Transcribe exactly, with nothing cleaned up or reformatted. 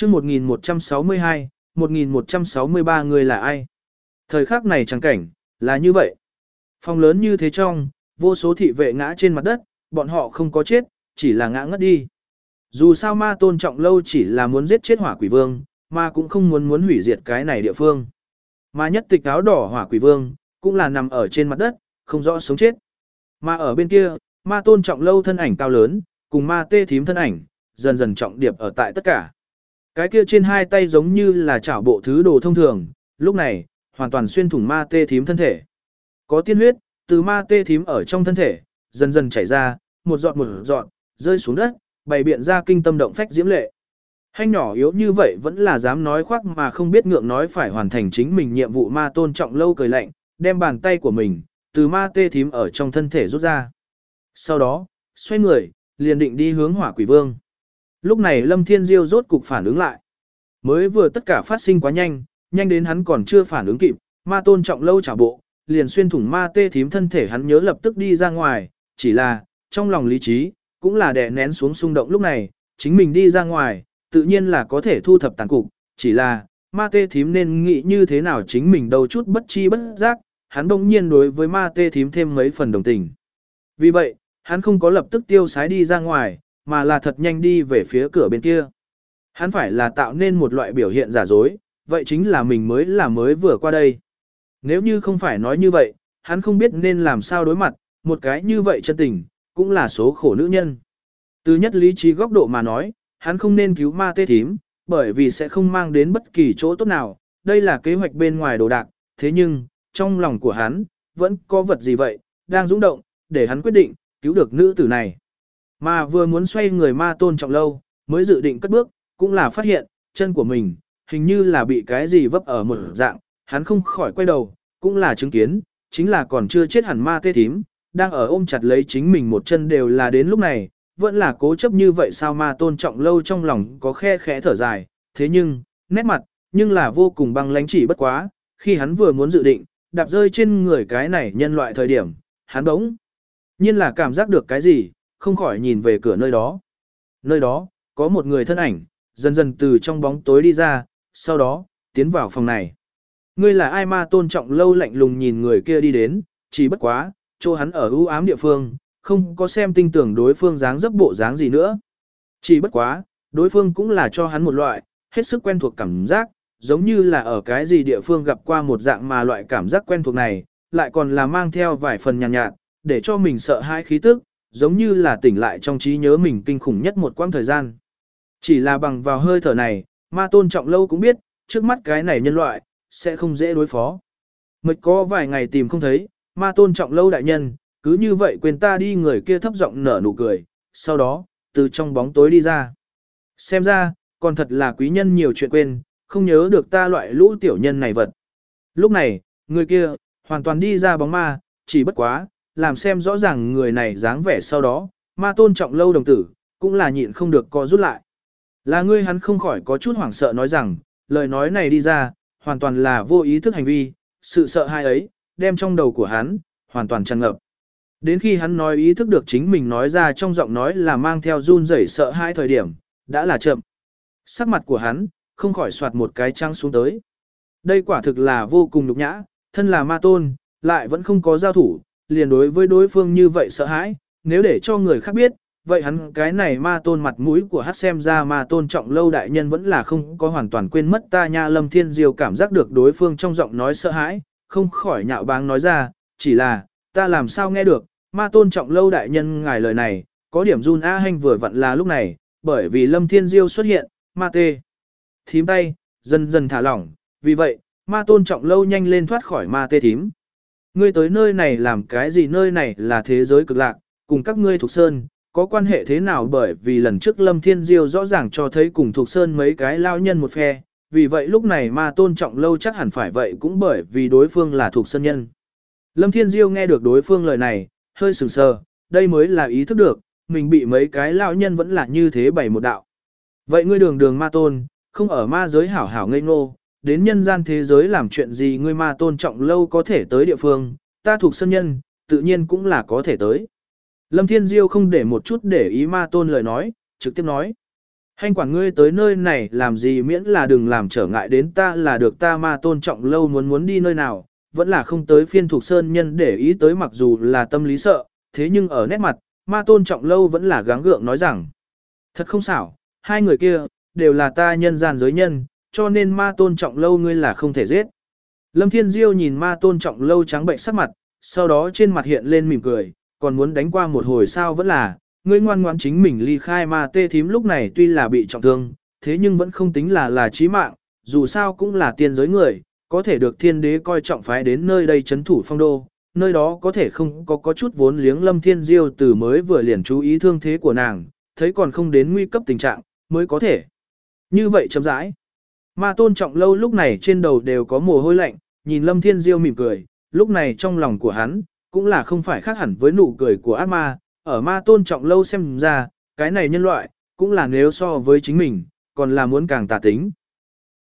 chương một nghìn một trăm sáu mươi hai, một nghìn một trăm sáu mươi ba người là ai? Thời khắc này chẳng cảnh, là như vậy. Phòng lớn như thế trong, vô số thị vệ ngã trên mặt đất, bọn họ không có chết, chỉ là ngã ngất đi. Dù sao ma tôn trọng lâu chỉ là muốn giết chết hỏa quỷ vương, mà cũng không muốn muốn hủy diệt cái này địa phương. Mà nhất tịch áo đỏ hỏa quỷ vương, cũng là nằm ở trên mặt đất, không rõ sống chết. Mà ở bên kia, ma tôn trọng lâu thân ảnh cao lớn, cùng ma tê thím thân ảnh, dần dần trọng điệp ở tại tất cả. Cái kia trên hai tay giống như là chảo bộ thứ đồ thông thường, lúc này, hoàn toàn xuyên thủng ma tê thím thân thể. Có tiên huyết, từ ma tê thím ở trong thân thể, dần dần chảy ra, một giọt một giọt, rơi xuống đất, bày biện ra kinh tâm động phách diễm lệ. Hành nhỏ yếu như vậy vẫn là dám nói khoác mà không biết ngượng nói phải hoàn thành chính mình nhiệm vụ ma tôn trọng lâu cười lạnh, đem bàn tay của mình, từ ma tê thím ở trong thân thể rút ra. Sau đó, xoay người, liền định đi hướng hỏa quỷ vương. Lúc này Lâm Thiên Diêu rốt cục phản ứng lại. Mới vừa tất cả phát sinh quá nhanh, nhanh đến hắn còn chưa phản ứng kịp, ma tôn trọng lâu trả bộ, liền xuyên thủng ma tê thím thân thể hắn nhớ lập tức đi ra ngoài, chỉ là, trong lòng lý trí, cũng là đè nén xuống xung động lúc này, chính mình đi ra ngoài, tự nhiên là có thể thu thập tàn cục, chỉ là, ma tê thím nên nghĩ như thế nào chính mình đâu chút bất chi bất giác, hắn đông nhiên đối với ma tê thím thêm mấy phần đồng tình. Vì vậy, hắn không có lập tức tiêu sái đi ra ngoài, mà là thật nhanh đi về phía cửa bên kia. Hắn phải là tạo nên một loại biểu hiện giả dối, vậy chính là mình mới là mới vừa qua đây. Nếu như không phải nói như vậy, hắn không biết nên làm sao đối mặt, một cái như vậy chân tình, cũng là số khổ nữ nhân. Từ nhất lý trí góc độ mà nói, hắn không nên cứu ma tê thím, bởi vì sẽ không mang đến bất kỳ chỗ tốt nào, đây là kế hoạch bên ngoài đồ đạc, thế nhưng, trong lòng của hắn, vẫn có vật gì vậy, đang dũng động, để hắn quyết định, cứu được nữ tử này. Mà vừa muốn xoay người ma tôn trọng lâu, mới dự định cất bước, cũng là phát hiện, chân của mình, hình như là bị cái gì vấp ở một dạng, hắn không khỏi quay đầu, cũng là chứng kiến, chính là còn chưa chết hẳn ma tê thím, đang ở ôm chặt lấy chính mình một chân đều là đến lúc này, vẫn là cố chấp như vậy sao ma tôn trọng lâu trong lòng có khe khẽ thở dài, thế nhưng, nét mặt, nhưng là vô cùng băng lãnh chỉ bất quá, khi hắn vừa muốn dự định, đạp rơi trên người cái này nhân loại thời điểm, hắn bỗng nhiên là cảm giác được cái gì, không khỏi nhìn về cửa nơi đó. Nơi đó, có một người thân ảnh, dần dần từ trong bóng tối đi ra, sau đó, tiến vào phòng này. Ngươi là ai ma tôn trọng lâu lạnh lùng nhìn người kia đi đến, chỉ bất quá, chỗ hắn ở ưu ám địa phương, không có xem tinh tưởng đối phương dáng dấp bộ dáng gì nữa. Chỉ bất quá, đối phương cũng là cho hắn một loại, hết sức quen thuộc cảm giác, giống như là ở cái gì địa phương gặp qua một dạng mà loại cảm giác quen thuộc này, lại còn là mang theo vài phần nhàn nhạt, nhạt, để cho mình sợ hãi khí tức, giống như là tỉnh lại trong trí nhớ mình kinh khủng nhất một quãng thời gian. Chỉ là bằng vào hơi thở này, ma tôn trọng lâu cũng biết, trước mắt cái này nhân loại, sẽ không dễ đối phó. Mịch có vài ngày tìm không thấy, ma tôn trọng lâu đại nhân, cứ như vậy quên ta đi người kia thấp giọng nở nụ cười, sau đó, từ trong bóng tối đi ra. Xem ra, còn thật là quý nhân nhiều chuyện quên, không nhớ được ta loại lũ tiểu nhân này vật. Lúc này, người kia, hoàn toàn đi ra bóng ma, chỉ bất quá, làm xem rõ ràng người này dáng vẻ sau đó, ma tôn trọng lâu đồng tử, cũng là nhịn không được co rút lại. Là ngươi hắn không khỏi có chút hoảng sợ nói rằng, lời nói này đi ra, hoàn toàn là vô ý thức hành vi, sự sợ hãi ấy, đem trong đầu của hắn, hoàn toàn tràn ngập. Đến khi hắn nói ý thức được chính mình nói ra trong giọng nói là mang theo run rẩy sợ hãi thời điểm, đã là chậm. Sắc mặt của hắn, không khỏi soạt một cái trăng xuống tới. Đây quả thực là vô cùng nhục nhã, thân là ma tôn, lại vẫn không có giao thủ, liền đối với đối phương như vậy sợ hãi, nếu để cho người khác biết, vậy hắn cái này ma tôn mặt mũi của hát xem ra ma tôn trọng lâu đại nhân vẫn là không có hoàn toàn quên mất ta nha. Lâm Thiên Diêu cảm giác được đối phương trong giọng nói sợ hãi, không khỏi nhạo báng nói ra, chỉ là, ta làm sao nghe được, ma tôn trọng lâu đại nhân ngài lời này, có điểm run A Hanh vừa vặn là lúc này, bởi vì Lâm Thiên Diêu xuất hiện, ma tê thím tay, dần dần thả lỏng, vì vậy, ma tôn trọng lâu nhanh lên thoát khỏi ma tê thím. Ngươi tới nơi này làm cái gì, nơi này là thế giới cực lạc, cùng các ngươi thuộc sơn, có quan hệ thế nào, bởi vì lần trước Lâm Thiên Diêu rõ ràng cho thấy cùng thuộc sơn mấy cái lao nhân một phe, vì vậy lúc này ma tôn trọng lâu chắc hẳn phải vậy cũng bởi vì đối phương là thuộc sơn nhân. Lâm Thiên Diêu nghe được đối phương lời này, hơi sừng sờ, đây mới là ý thức được, mình bị mấy cái lao nhân vẫn là như thế bày một đạo. Vậy ngươi đường đường ma tôn, không ở ma giới hảo hảo ngây ngô, đến nhân gian thế giới làm chuyện gì ngươi ma tôn trọng lâu có thể tới địa phương, ta thuộc sơn nhân, tự nhiên cũng là có thể tới. Lâm Thiên Diêu không để một chút để ý ma tôn lời nói, trực tiếp nói. Hành quản ngươi tới nơi này làm gì miễn là đừng làm trở ngại đến ta là được ta ma tôn trọng lâu muốn muốn đi nơi nào, vẫn là không tới phiên thuộc sơn nhân để ý tới mặc dù là tâm lý sợ, thế nhưng ở nét mặt, ma tôn trọng lâu vẫn là gắng gượng nói rằng. Thật không xảo, hai người kia, đều là ta nhân gian giới nhân, cho nên ma tôn trọng lâu ngươi là không thể giết. Lâm Thiên Diêu nhìn ma tôn trọng lâu trắng bệnh sắc mặt, sau đó trên mặt hiện lên mỉm cười, còn muốn đánh qua một hồi sao vẫn là, ngươi ngoan ngoãn chính mình ly khai ma tê thím lúc này tuy là bị trọng thương, thế nhưng vẫn không tính là là chí mạng, dù sao cũng là tiên giới người, có thể được thiên đế coi trọng phái đến nơi đây chấn thủ phong đô, nơi đó có thể không có có chút vốn liếng Lâm Thiên Diêu từ mới vừa liền chú ý thương thế của nàng, thấy còn không đến nguy cấp tình trạng, mới có thể. Như vậy chấm rãi. Ma tôn trọng lâu lúc này trên đầu đều có mồ hôi lạnh, nhìn Lâm Thiên Diêu mỉm cười, lúc này trong lòng của hắn, cũng là không phải khác hẳn với nụ cười của ác ma, ở ma tôn trọng lâu xem ra, cái này nhân loại, cũng là nếu so với chính mình, còn là muốn càng tà tính.